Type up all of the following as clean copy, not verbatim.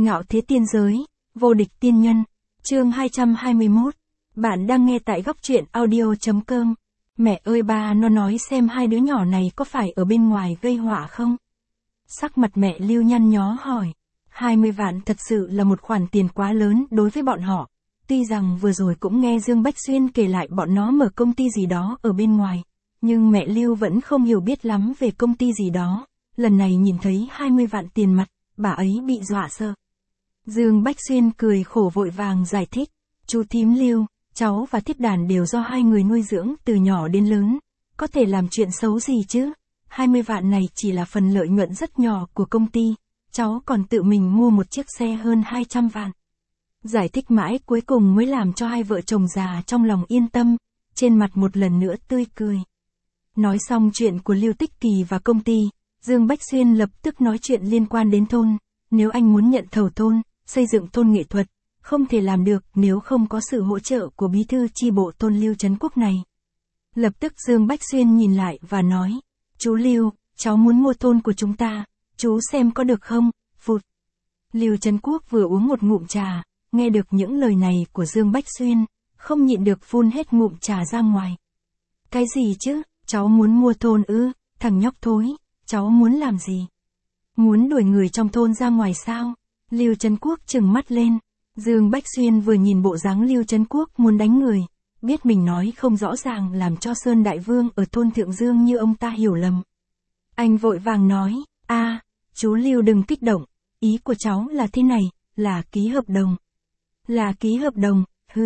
Ngạo thế tiên giới, vô địch tiên nhân. Chương 221. Bạn đang nghe tại góc truyện audio.com. Mẹ ơi ba, nó nói xem hai đứa nhỏ này có phải ở bên ngoài gây họa không? Sắc mặt mẹ Lưu nhăn nhó hỏi. 20 vạn thật sự là một khoản tiền quá lớn đối với bọn họ. Tuy rằng vừa rồi cũng nghe Dương Bách Xuyên kể lại bọn nó mở công ty gì đó ở bên ngoài. Nhưng mẹ Lưu vẫn không hiểu biết lắm về công ty gì đó. Lần này nhìn thấy 20 vạn tiền mặt, bà ấy bị dọa sợ. Dương Bách Xuyên cười khổ vội vàng giải thích. Chú thím Lưu, cháu và Thiết Đàn đều do hai người nuôi dưỡng từ nhỏ đến lớn. Có thể làm chuyện xấu gì chứ? 20 vạn này chỉ là phần lợi nhuận rất nhỏ của công ty. Cháu còn tự mình mua một chiếc xe hơn 200 vạn. Giải thích mãi cuối cùng mới làm cho hai vợ chồng già trong lòng yên tâm, trên mặt một lần nữa tươi cười. Nói xong chuyện của Lưu Tích Kỳ và công ty, Dương Bách Xuyên lập tức nói chuyện liên quan đến thôn. Nếu anh muốn nhận thầu thôn, xây dựng thôn nghệ thuật, không thể làm được nếu không có sự hỗ trợ của bí thư chi bộ thôn Lưu Trấn Quốc này. Lập tức Dương Bách Xuyên nhìn lại và nói, chú Lưu, cháu muốn mua thôn của chúng ta, chú xem có được không? Phụt. Lưu Trấn Quốc vừa uống một ngụm trà, nghe được những lời này của Dương Bách Xuyên, không nhịn được phun hết ngụm trà ra ngoài. Cái gì chứ, cháu muốn mua thôn ư? Thằng nhóc thối, cháu muốn làm gì? Muốn đuổi người trong thôn ra ngoài sao? Lưu Trấn Quốc trừng mắt lên. Dương Bách Xuyên vừa nhìn bộ dáng Lưu Trấn Quốc muốn đánh người, biết mình nói không rõ ràng làm cho Sơn Đại Vương ở thôn Thượng Dương như ông ta hiểu lầm. Anh vội vàng nói, chú Lưu đừng kích động, ý của cháu là thế này, là ký hợp đồng. Là ký hợp đồng,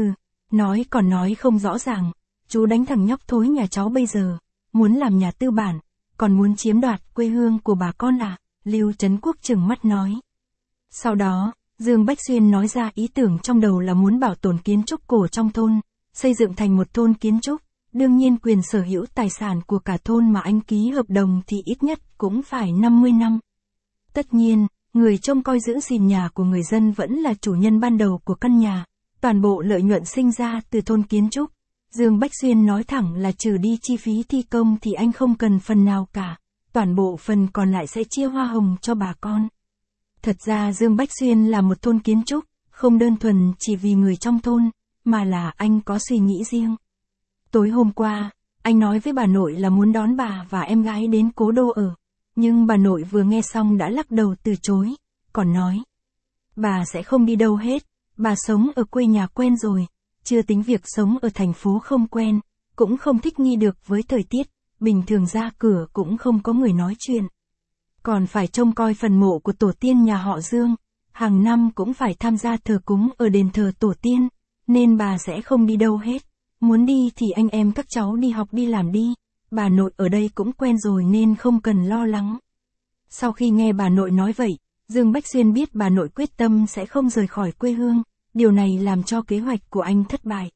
nói còn nói không rõ ràng, chú đánh thằng nhóc thối nhà cháu bây giờ, muốn làm nhà tư bản, còn muốn chiếm đoạt quê hương của bà con à? Lưu Trấn Quốc trừng mắt nói. Sau đó, Dương Bách Xuyên nói ra ý tưởng trong đầu là muốn bảo tồn kiến trúc cổ trong thôn, xây dựng thành một thôn kiến trúc, đương nhiên quyền sở hữu tài sản của cả thôn mà anh ký hợp đồng thì ít nhất cũng phải 50 năm. Tất nhiên, người trông coi giữ gìn nhà của người dân vẫn là chủ nhân ban đầu của căn nhà, toàn bộ lợi nhuận sinh ra từ thôn kiến trúc. Dương Bách Xuyên nói thẳng là trừ đi chi phí thi công thì anh không cần phần nào cả, toàn bộ phần còn lại sẽ chia hoa hồng cho bà con. Thật ra Dương Bách Xuyên là một thôn kiến trúc, không đơn thuần chỉ vì người trong thôn, mà là anh có suy nghĩ riêng. Tối hôm qua, anh nói với bà nội là muốn đón bà và em gái đến cố đô ở, nhưng bà nội vừa nghe xong đã lắc đầu từ chối, còn nói, bà sẽ không đi đâu hết, bà sống ở quê nhà quen rồi, chưa tính việc sống ở thành phố không quen, cũng không thích nghi được với thời tiết, bình thường ra cửa cũng không có người nói chuyện. Còn phải trông coi phần mộ của tổ tiên nhà họ Dương, hàng năm cũng phải tham gia thờ cúng ở đền thờ tổ tiên, nên bà sẽ không đi đâu hết. Muốn đi thì anh em các cháu đi học đi làm đi, bà nội ở đây cũng quen rồi nên không cần lo lắng. Sau khi nghe bà nội nói vậy, Dương Bách Xuyên biết bà nội quyết tâm sẽ không rời khỏi quê hương, điều này làm cho kế hoạch của anh thất bại.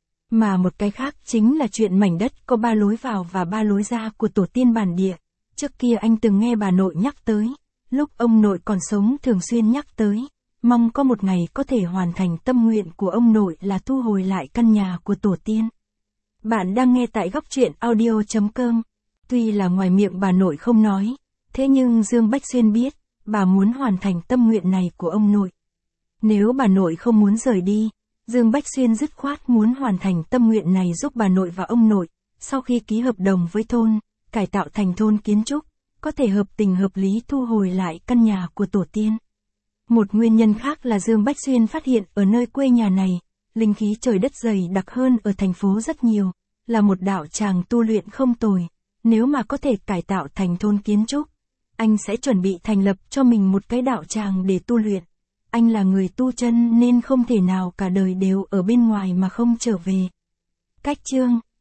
Mà một cái khác chính là chuyện mảnh đất có 3 lối vào và 3 lối ra của tổ tiên bản địa. Trước kia anh từng nghe bà nội nhắc tới, lúc ông nội còn sống thường xuyên nhắc tới, mong có một ngày có thể hoàn thành tâm nguyện của ông nội là thu hồi lại căn nhà của tổ tiên. Bạn đang nghe tại góc truyện audio.com. Tuy là ngoài miệng bà nội không nói, thế nhưng Dương Bách Xuyên biết, bà muốn hoàn thành tâm nguyện này của ông nội. Nếu bà nội không muốn rời đi, Dương Bách Xuyên dứt khoát muốn hoàn thành tâm nguyện này giúp bà nội và ông nội, sau khi ký hợp đồng với thôn, cải tạo thành thôn kiến trúc, có thể hợp tình hợp lý thu hồi lại căn nhà của tổ tiên. Một nguyên nhân khác là Dương Bách Xuyên phát hiện ở nơi quê nhà này, linh khí trời đất dày đặc hơn ở thành phố rất nhiều, là một đạo tràng tu luyện không tồi, nếu mà có thể cải tạo thành thôn kiến trúc, anh sẽ chuẩn bị thành lập cho mình một cái đạo tràng để tu luyện. Anh là người tu chân nên không thể nào cả đời đều ở bên ngoài mà không trở về. Cách chương